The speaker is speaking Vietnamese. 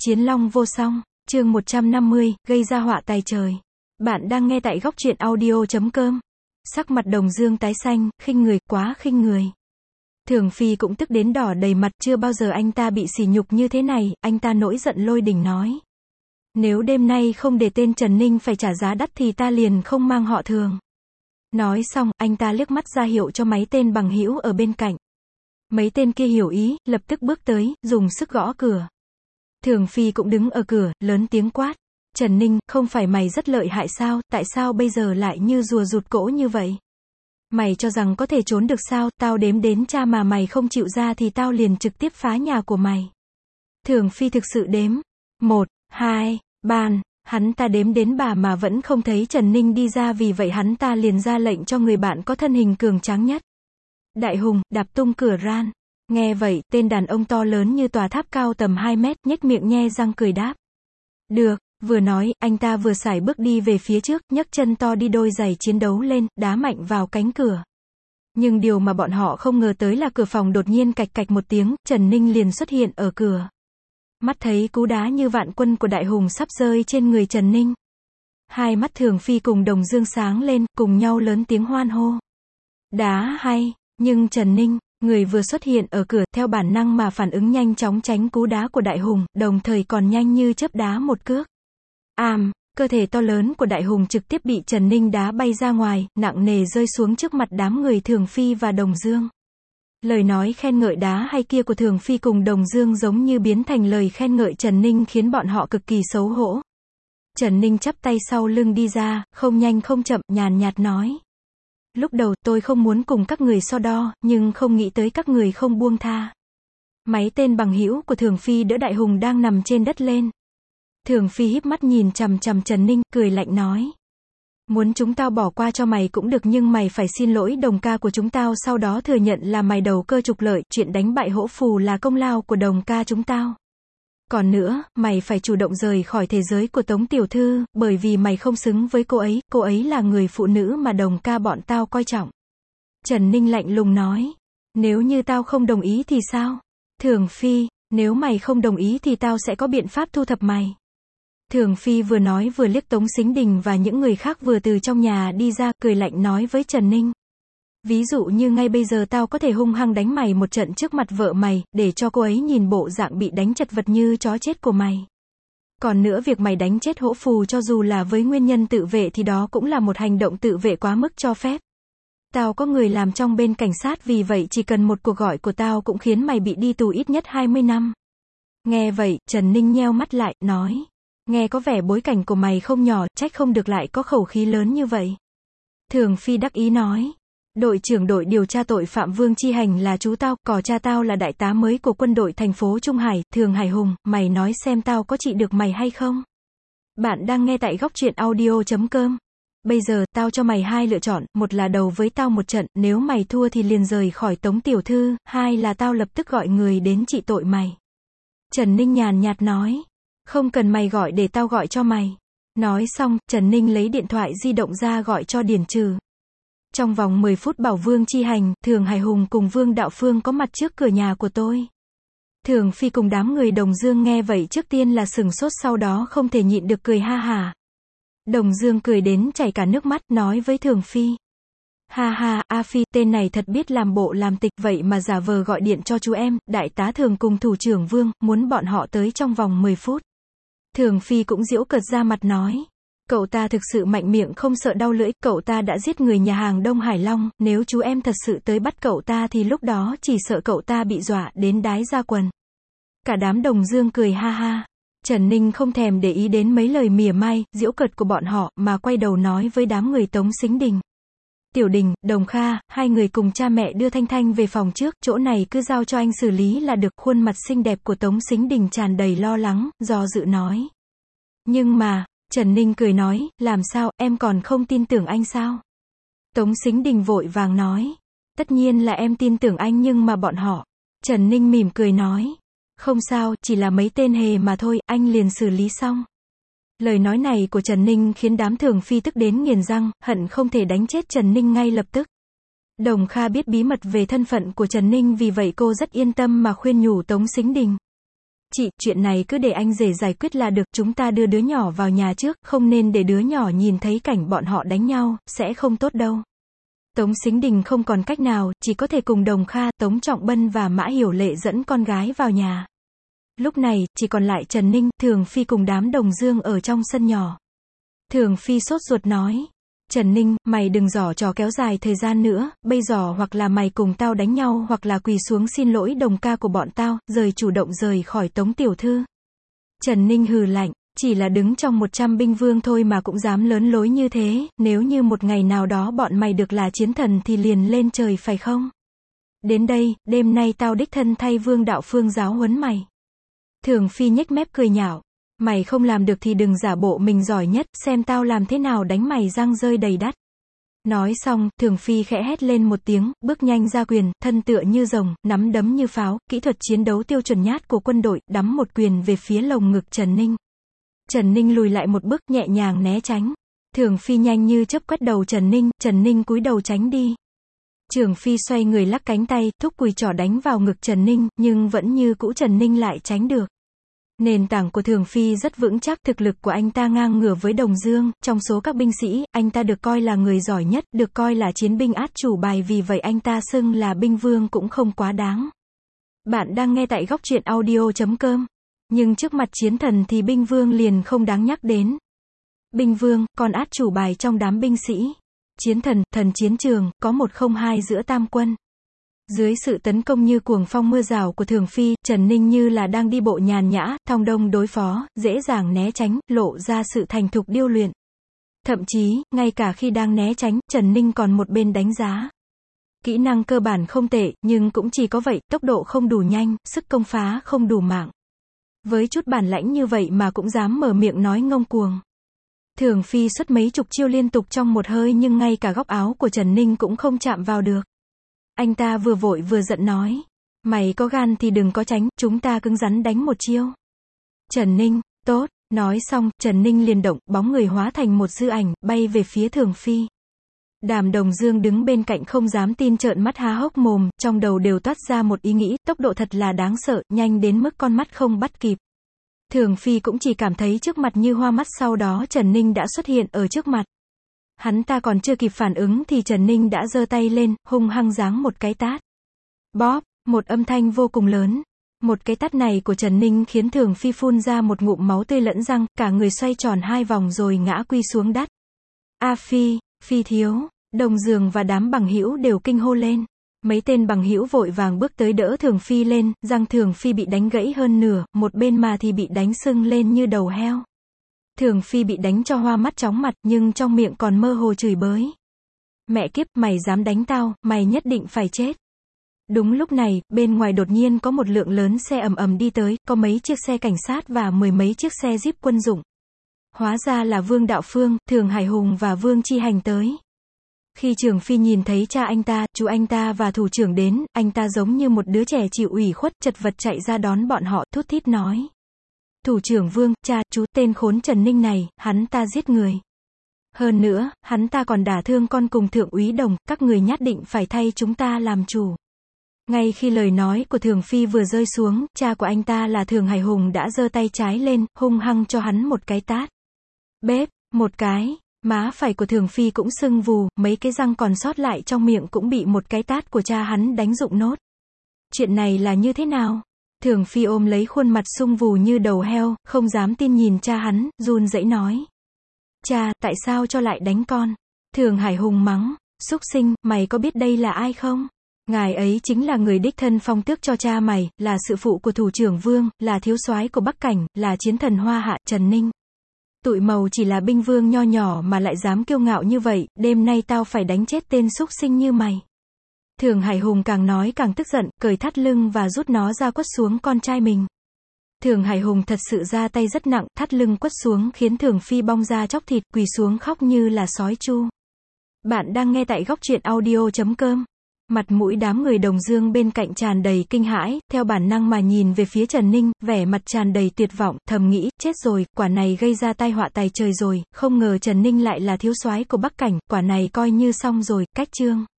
Chiến long vô song, chương 150, gây ra họa tài trời. Bạn đang nghe tại góc truyện audio.com. Sắc mặt Đồng Dương tái xanh, khinh người, quá khinh người. Thường Phi cũng tức đến đỏ đầy mặt, chưa bao giờ anh ta bị sỉ nhục như thế này, anh ta nổi giận lôi đình nói. Nếu đêm nay không để tên Trần Ninh phải trả giá đắt thì ta liền không mang họ Thường. Nói xong, anh ta liếc mắt ra hiệu cho mấy tên bằng hữu ở bên cạnh. Mấy tên kia hiểu ý, lập tức bước tới, dùng sức gõ cửa. Thường Phi cũng đứng ở cửa, lớn tiếng quát. Trần Ninh, không phải mày rất lợi hại sao, tại sao bây giờ lại như rùa rụt cổ như vậy? Mày cho rằng có thể trốn được sao, tao đếm đến cha mà mày không chịu ra thì tao liền trực tiếp phá nhà của mày. Thường Phi thực sự đếm. 1, 2, 3, hắn ta đếm đến bà mà vẫn không thấy Trần Ninh đi ra, vì vậy hắn ta liền ra lệnh cho người bạn có thân hình cường tráng nhất. Đại Hùng, đạp tung cửa ran. Nghe vậy, tên đàn ông to lớn như tòa tháp cao tầm 2 mét, nhếch miệng nhe răng cười đáp. Được, vừa nói, anh ta vừa sải bước đi về phía trước, nhấc chân to đi đôi giày chiến đấu lên, đá mạnh vào cánh cửa. Nhưng điều mà bọn họ không ngờ tới là cửa phòng đột nhiên cạch cạch một tiếng, Trần Ninh liền xuất hiện ở cửa. Mắt thấy cú đá như vạn quân của Đại Hùng sắp rơi trên người Trần Ninh. Hai mắt Thường Phi cùng Đồng Dương sáng lên, cùng nhau lớn tiếng hoan hô. Đá hay, nhưng Trần Ninh, người vừa xuất hiện ở cửa, theo bản năng mà phản ứng nhanh chóng tránh cú đá của Đại Hùng, đồng thời còn nhanh như chớp đá một cước. Cơ thể to lớn của Đại Hùng trực tiếp bị Trần Ninh đá bay ra ngoài, nặng nề rơi xuống trước mặt đám người Thường Phi và Đồng Dương. Lời nói khen ngợi đá hay kia của Thường Phi cùng Đồng Dương giống như biến thành lời khen ngợi Trần Ninh, khiến bọn họ cực kỳ xấu hổ. Trần Ninh chắp tay sau lưng đi ra, không nhanh không chậm, nhàn nhạt nói. Lúc đầu tôi không muốn cùng các người so đo, nhưng không nghĩ tới các người không buông tha. Mấy tên bằng hữu của Thường Phi đỡ Đại Hùng đang nằm trên đất lên. Thường Phi híp mắt nhìn chằm chằm Trần Ninh, cười lạnh nói. Muốn chúng tao bỏ qua cho mày cũng được, nhưng mày phải xin lỗi Đồng ca của chúng tao, sau đó thừa nhận là mày đầu cơ trục lợi, chuyện đánh bại Hỗ Phù là công lao của Đồng ca chúng tao. Còn nữa, mày phải chủ động rời khỏi thế giới của Tống tiểu thư, bởi vì mày không xứng với cô ấy là người phụ nữ mà Đồng ca bọn tao coi trọng. Trần Ninh lạnh lùng nói. Nếu như tao không đồng ý thì sao? Thường Phi, nếu mày không đồng ý thì tao sẽ có biện pháp thu thập mày. Thường Phi vừa nói vừa liếc Tống Sính Đình và những người khác vừa từ trong nhà đi ra, cười lạnh nói với Trần Ninh. Ví dụ như ngay bây giờ tao có thể hung hăng đánh mày một trận trước mặt vợ mày, để cho cô ấy nhìn bộ dạng bị đánh chật vật như chó chết của mày. Còn nữa, việc mày đánh chết Hỗ Phù cho dù là với nguyên nhân tự vệ thì đó cũng là một hành động tự vệ quá mức cho phép. Tao có người làm trong bên cảnh sát, vì vậy chỉ cần một cuộc gọi của tao cũng khiến mày bị đi tù ít nhất 20 năm. Nghe vậy, Trần Ninh nheo mắt lại, nói. Nghe có vẻ bối cảnh của mày không nhỏ, trách không được lại có khẩu khí lớn như vậy. Thường Phi đắc ý nói. Đội trưởng đội điều tra tội phạm Vương Chi Hành là chú tao, cò cha tao là đại tá mới của quân đội thành phố Trung Hải, Thường Hải Hùng, mày nói xem tao có trị được mày hay không? Bạn đang nghe tại góc truyện audio.com. Bây giờ, tao cho mày hai lựa chọn, một là đầu với tao một trận, nếu mày thua thì liền rời khỏi Tống tiểu thư, hai là tao lập tức gọi người đến trị tội mày. Trần Ninh nhàn nhạt nói. Không cần mày gọi, để tao gọi cho mày. Nói xong, Trần Ninh lấy điện thoại di động ra gọi cho Điển Trừ. Trong vòng 10 phút bảo Vương Chi Hành, Thường Hải Hùng cùng Vương Đạo Phương có mặt trước cửa nhà của tôi. Thường Phi cùng đám người Đồng Dương nghe vậy trước tiên là sửng sốt, sau đó không thể nhịn được cười ha hả. Đồng Dương cười đến chảy cả nước mắt, nói với Thường Phi. Ha ha, A Phi, tên này thật biết làm bộ làm tịch, vậy mà giả vờ gọi điện cho chú em, đại tá Thường cùng thủ trưởng Vương, muốn bọn họ tới trong vòng 10 phút. Thường Phi cũng giễu cợt ra mặt nói. Cậu ta thực sự mạnh miệng không sợ đau lưỡi, cậu ta đã giết người nhà hàng Đông Hải Long, nếu chú em thật sự tới bắt cậu ta thì lúc đó chỉ sợ cậu ta bị dọa đến đái ra quần. Cả đám Đồng Dương cười ha ha. Trần Ninh không thèm để ý đến mấy lời mỉa mai, giễu cợt của bọn họ, mà quay đầu nói với đám người Tống Sính Đình. Tiểu Đình, Đồng Kha, hai người cùng cha mẹ đưa Thanh Thanh về phòng trước, chỗ này cứ giao cho anh xử lý là được. Khuôn mặt xinh đẹp của Tống Sính Đình tràn đầy lo lắng, do dự nói. Nhưng mà, Trần Ninh cười nói, làm sao, em còn không tin tưởng anh sao? Tống Sính Đình vội vàng nói. Tất nhiên là em tin tưởng anh, nhưng mà bọn họ. Trần Ninh mỉm cười nói. Không sao, chỉ là mấy tên hề mà thôi, anh liền xử lý xong. Lời nói này của Trần Ninh khiến đám Thường Phi tức đến nghiến răng, hận không thể đánh chết Trần Ninh ngay lập tức. Đồng Kha biết bí mật về thân phận của Trần Ninh, vì vậy cô rất yên tâm mà khuyên nhủ Tống Sính Đình. Chị, chuyện này cứ để anh rể giải quyết là được, chúng ta đưa đứa nhỏ vào nhà trước, không nên để đứa nhỏ nhìn thấy cảnh bọn họ đánh nhau, sẽ không tốt đâu. Tống Sính Đình không còn cách nào, chỉ có thể cùng Đồng Kha, Tống Trọng Bân và Mã Hiểu Lệ dẫn con gái vào nhà. Lúc này, chỉ còn lại Trần Ninh, Thường Phi cùng đám Đồng Dương ở trong sân nhỏ. Thường Phi sốt ruột nói. Trần Ninh, mày đừng giở trò kéo dài thời gian nữa, bây giờ hoặc là mày cùng tao đánh nhau hoặc là quỳ xuống xin lỗi Đồng ca của bọn tao, chủ động rời khỏi Tống tiểu thư. Trần Ninh hừ lạnh, chỉ là đứng trong 100 binh vương thôi mà cũng dám lớn lối như thế, nếu như một ngày nào đó bọn mày được là chiến thần thì liền lên trời phải không? Đến đây, đêm nay tao đích thân thay Vương Đạo Phương giáo huấn mày. Thường Phi nhếch mép cười nhạo. Mày không làm được thì đừng giả bộ mình giỏi nhất, xem tao làm thế nào đánh mày răng rơi đầy đất. Nói xong, Thường Phi khẽ hét lên một tiếng, bước nhanh ra quyền, thân tựa như rồng, nắm đấm như pháo, kỹ thuật chiến đấu tiêu chuẩn nhát của quân đội, đắm một quyền về phía lồng ngực Trần Ninh. Trần Ninh lùi lại một bước, nhẹ nhàng né tránh. Thường Phi nhanh như chớp quét đầu Trần Ninh cúi đầu tránh đi. Thường Phi xoay người lắc cánh tay, thúc cùi trỏ đánh vào ngực Trần Ninh, nhưng vẫn như cũ Trần Ninh lại tránh được. Nền tảng của Thường Phi rất vững chắc, thực lực của anh ta ngang ngửa với Đồng Dương, trong số các binh sĩ, anh ta được coi là người giỏi nhất, được coi là chiến binh át chủ bài, vì vậy anh ta xưng là binh vương cũng không quá đáng. Bạn đang nghe tại goctruyện.audio.com. Nhưng trước mặt chiến thần thì binh vương liền không đáng nhắc đến. Binh vương, còn át chủ bài trong đám binh sĩ. Chiến thần, thần chiến trường, có 102 giữa tam quân. Dưới sự tấn công như cuồng phong mưa rào của Thường Phi, Trần Ninh như là đang đi bộ nhàn nhã, thong dong đối phó, dễ dàng né tránh, lộ ra sự thành thục điêu luyện. Thậm chí, ngay cả khi đang né tránh, Trần Ninh còn một bên đánh giá. Kỹ năng cơ bản không tệ, nhưng cũng chỉ có vậy, tốc độ không đủ nhanh, sức công phá không đủ mạng. Với chút bản lãnh như vậy mà cũng dám mở miệng nói ngông cuồng. Thường Phi xuất mấy chục chiêu liên tục trong một hơi nhưng ngay cả góc áo của Trần Ninh cũng không chạm vào được. Anh ta vừa vội vừa giận nói. Mày có gan thì đừng có tránh, chúng ta cứng rắn đánh một chiêu. Trần Ninh, tốt, nói xong, Trần Ninh liền động, bóng người hóa thành một dư ảnh, bay về phía Thường Phi. Đàm Đồng Dương đứng bên cạnh không dám tin, trợn mắt há hốc mồm, trong đầu đều toát ra một ý nghĩ, tốc độ thật là đáng sợ, nhanh đến mức con mắt không bắt kịp. Thường Phi cũng chỉ cảm thấy trước mặt như hoa mắt, sau đó Trần Ninh đã xuất hiện ở trước mặt. Hắn ta còn chưa kịp phản ứng thì Trần Ninh đã giơ tay lên, hung hăng giáng một cái tát. Bóp, một âm thanh vô cùng lớn. Một cái tát này của Trần Ninh khiến Thường Phi phun ra một ngụm máu tươi lẫn răng, cả người xoay tròn 2 vòng rồi ngã quy xuống đất. A Phi, Phi thiếu, Đồng Dương và đám bằng hữu đều kinh hô lên. Mấy tên bằng hữu vội vàng bước tới đỡ Thường Phi lên, răng Thường Phi bị đánh gãy hơn nửa, một bên mà thì bị đánh sưng lên như đầu heo. Thường Phi bị đánh cho hoa mắt chóng mặt, nhưng trong miệng còn mơ hồ chửi bới. Mẹ kiếp, mày dám đánh tao, mày nhất định phải chết. Đúng lúc này, bên ngoài đột nhiên có một lượng lớn xe ầm ầm đi tới, có mấy chiếc xe cảnh sát và 10 mấy chiếc xe jeep quân dụng. Hóa ra là Vương Đạo Phương, Thường Hải Hùng và Vương Chi Hành tới. Khi Thường Phi nhìn thấy cha anh ta, chú anh ta và thủ trưởng đến, anh ta giống như một đứa trẻ chịu ủy khuất, chật vật chạy ra đón bọn họ, thút thít nói. Thủ trưởng Vương, cha, chú, tên khốn Trần Ninh này, hắn ta giết người. Hơn nữa, hắn ta còn đả thương con cùng thượng úy Đồng, các người nhất định phải thay chúng ta làm chủ. Ngay khi lời nói của Thường Phi vừa rơi xuống, cha của anh ta là Thường Hải Hùng đã giơ tay trái lên, hung hăng cho hắn một cái tát. Bếp, một cái, má phải của Thường Phi cũng sưng vù, mấy cái răng còn sót lại trong miệng cũng bị một cái tát của cha hắn đánh rụng nốt. Chuyện này là như thế nào? Thường Phi ôm lấy khuôn mặt sưng vù như đầu heo, không dám tin nhìn cha hắn, run rẩy nói. Cha, tại sao cho lại đánh con? Thường Hải Hùng mắng, súc sinh, mày có biết đây là ai không? Ngài ấy chính là người đích thân phong tước cho cha mày, là sự phụ của thủ trưởng Vương, là thiếu soái của Bắc Cảnh, là chiến thần Hoa Hạ, Trần Ninh. Tụi màu chỉ là binh vương nho nhỏ mà lại dám kiêu ngạo như vậy, đêm nay tao phải đánh chết tên súc sinh như mày. Thường Hải Hùng càng nói càng tức giận, cởi thắt lưng và rút nó ra quất xuống con trai mình. Thường Hải Hùng thật sự ra tay rất nặng, thắt lưng quất xuống khiến Thường Phi bong ra chóc thịt, quỳ xuống khóc như là sói chu. Bạn đang nghe tại goctruyện.audio.com. Mặt mũi đám người Đồng Dương bên cạnh tràn đầy kinh hãi, theo bản năng mà nhìn về phía Trần Ninh, vẻ mặt tràn đầy tuyệt vọng, thầm nghĩ, chết rồi, quả này gây ra tai họa tày trời rồi, không ngờ Trần Ninh lại là thiếu soái của Bắc Cảnh, quả này coi như xong rồi, cách chương.